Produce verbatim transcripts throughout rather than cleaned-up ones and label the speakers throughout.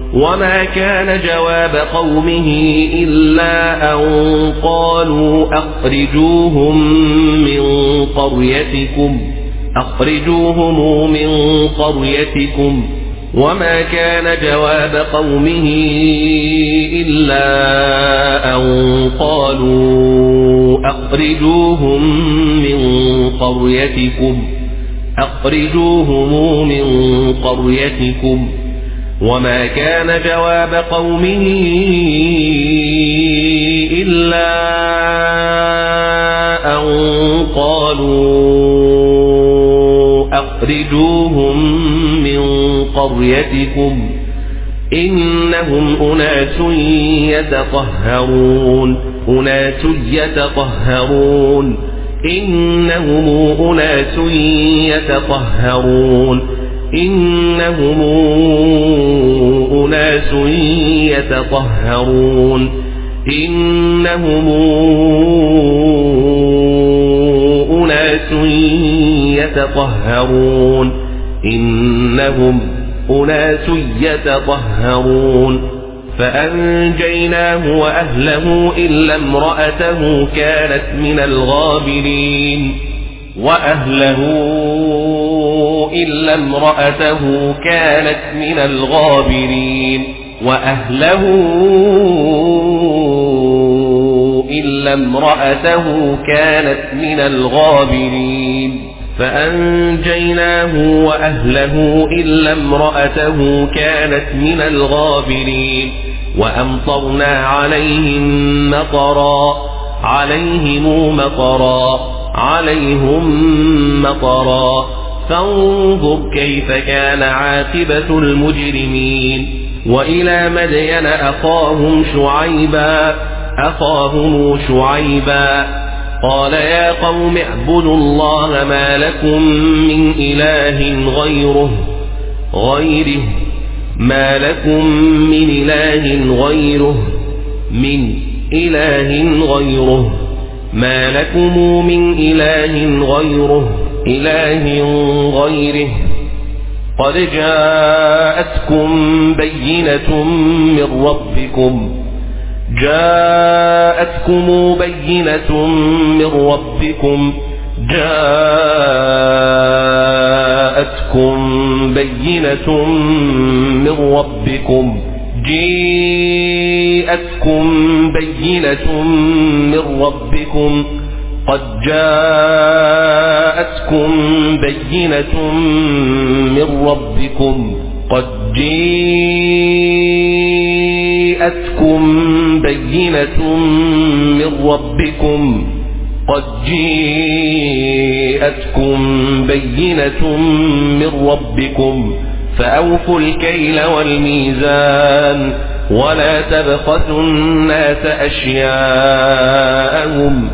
Speaker 1: وما كان جواب قومه إلا أن قالوا أخرجوهم من قريتكم أخرجوهم من قريتكم وما كان جواب قومه إلا أن قالوا أخرجوهم من قريتكم أخرجوهم من قريتكم وما كان جواب قومه إلا أن قالوا أخرجوهم من قريتكم إنهم أناس يتطهرون أناس يتطهرون إنهم أناس يتطهرون إنهم أناس يتطهرون إنهم أناس يتطهرون إنهم أناس يتطهرون فأنجيناه وأهله إلا امرأته كانت من الغابرين وأهله إلا امرأته كانت من الغابرين وأهله إلا امرأته كانت من الغابرين فأنجيناه وأهله إلا امرأته كانت من الغابرين وأمطرنا عليهم مطرا عليهم مطرا عليهم مطرا فانظر كيف كان عاقبة المجرمين وإلى مدين أخاهم شعيبا أخاهم شعيبا قال يا قوم اعبدوا الله ما لكم من إله غيره غيره ما لكم من إله غيره من إله غيره ما لكم من إله غيره إله غيره قد جاءتكم بينة من ربكم جاءتكم بينة من ربكم جاءتكم بينة من ربكم جاءتكم بينة من ربكم قد جاءتكم بينة من ربكم قد جاءتكم بينة من ربكم قد جاءتكم بينة من ربكم فأوفوا الكيل والميزان ولا تبخسوا الناس أشياءهم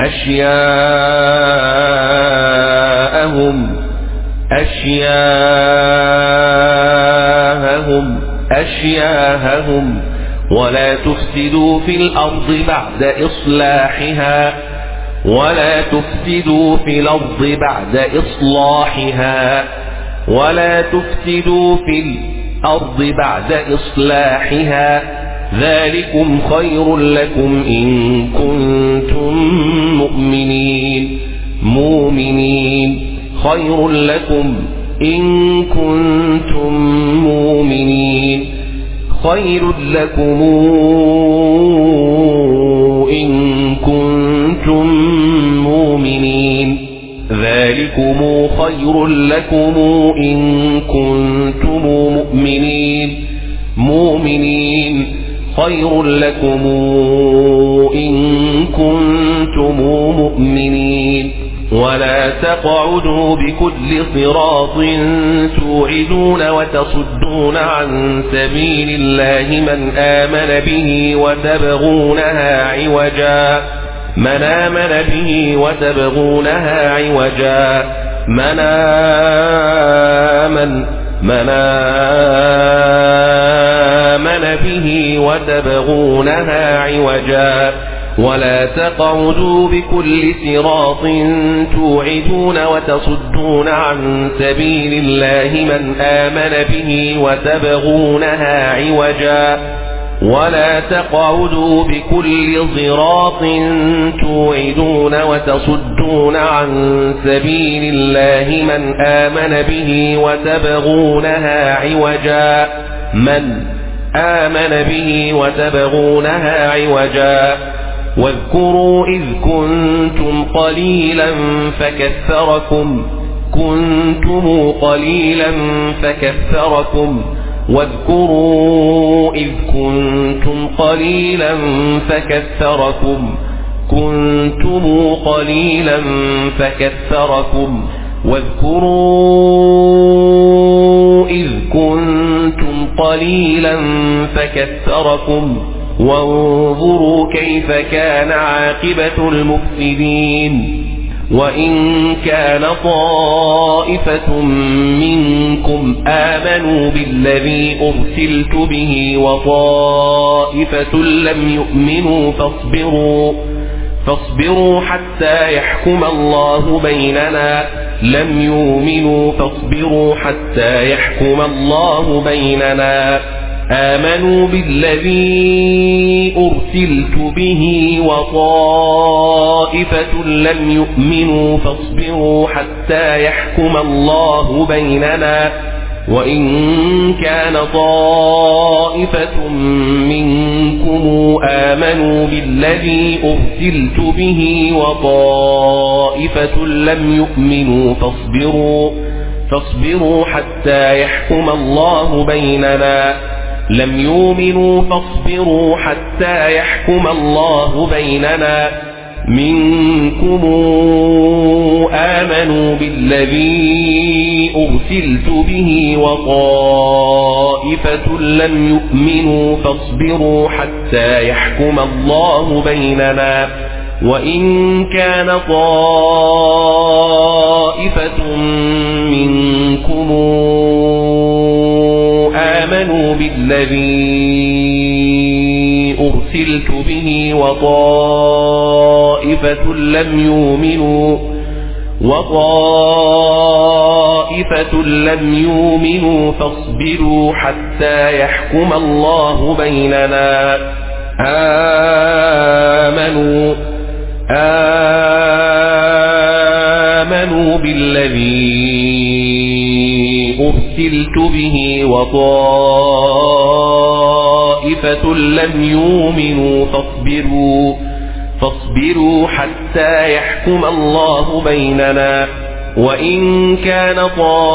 Speaker 1: أشياءهم أشياءهم أشياءهم ولا تفسدوا في الأرض بعد إصلاحها ولا تفسدوا في الأرض بعد إصلاحها ولا تفسدوا في الأرض بعد إصلاحها ذلكم خير لكم إن كنتم مؤمنين مؤمنين خير لكم إن كنتم مؤمنين خير لكم إن كنتم مؤمنين ذلكم خير لكم إن كنتم مؤمنين مؤمنين خير لكم إن كنتم مؤمنين ولا تقعدوا بكل صراط توعدون وتصدون عن سبيل الله من آمن به وتبغونها عوجا من آمن به وتبغونها عوجا من آمن من آمن به وتبغونها عوجا ولا تقعدوا بكل صراط توعدون وتصدون عن سبيل الله من آمن به وتبغونها عوجا ولا تقعدوا بكل صراط توعدون وتصدون عن سبيل الله من آمن به وتبغونها عوجا من آمن به وتبغونها عوجا واذكروا إذ كنتم قليلا فكثركم كنتم قليلا فكثركم واذكروا إذ كنتم قليلا فكثركم كنتم قليلا فكثركم واذكروا إذ كنتم قليلا فكثركم وانظروا كيف كان عاقبة المفسدين وإن كان طائفة منكم آمنوا بالذي أرسلت به وطائفة لم يؤمنوا فاصبروا فاصبروا حتى يحكم الله بيننا لم يؤمنوا فاصبروا حتى يحكم الله بيننا آمنوا بالذي أرسلت به وطائفة لم يؤمنوا فاصبروا حتى يحكم الله بيننا وإن كان طائفة منكم آمنوا بالذي أرسلت به وطائفة لم يؤمنوا فاصبروا فاصبروا حتى يحكم الله بيننا لم يؤمنوا فاصبروا حتى يحكم الله بيننا منكم آمنوا بالذي أرسلت به وطائفة لم يؤمنوا فاصبروا حتى يحكم الله بيننا وإن كان طائفة منكم آمنوا بالذي أرسلت به وطائفة لم يؤمنوا وطائفة لم يؤمنوا فاصبروا حتى يحكم الله بيننا آمنوا آمنوا بالذي أرسلت به وطائفة لم يؤمنوا فاصبروا فاصبروا حتى يحكم الله بيننا وإن كان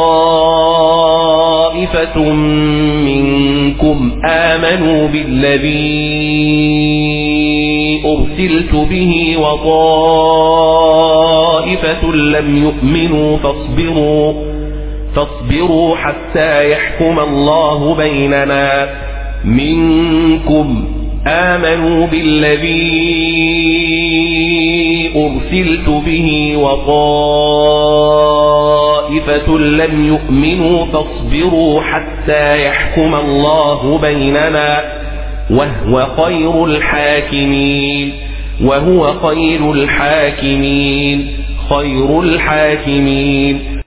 Speaker 1: طائفة منكم آمنوا بالذي أرسلت به وطائفة لم يؤمنوا فاصبروا فاصبروا حتى يحكم الله بيننا منكم آمنوا بالذي أرسلت به وطائفة لم يؤمنوا فاصبروا حتى يحكم الله بيننا وهو خير الحاكمين وهو خير الحاكمين خير الحاكمين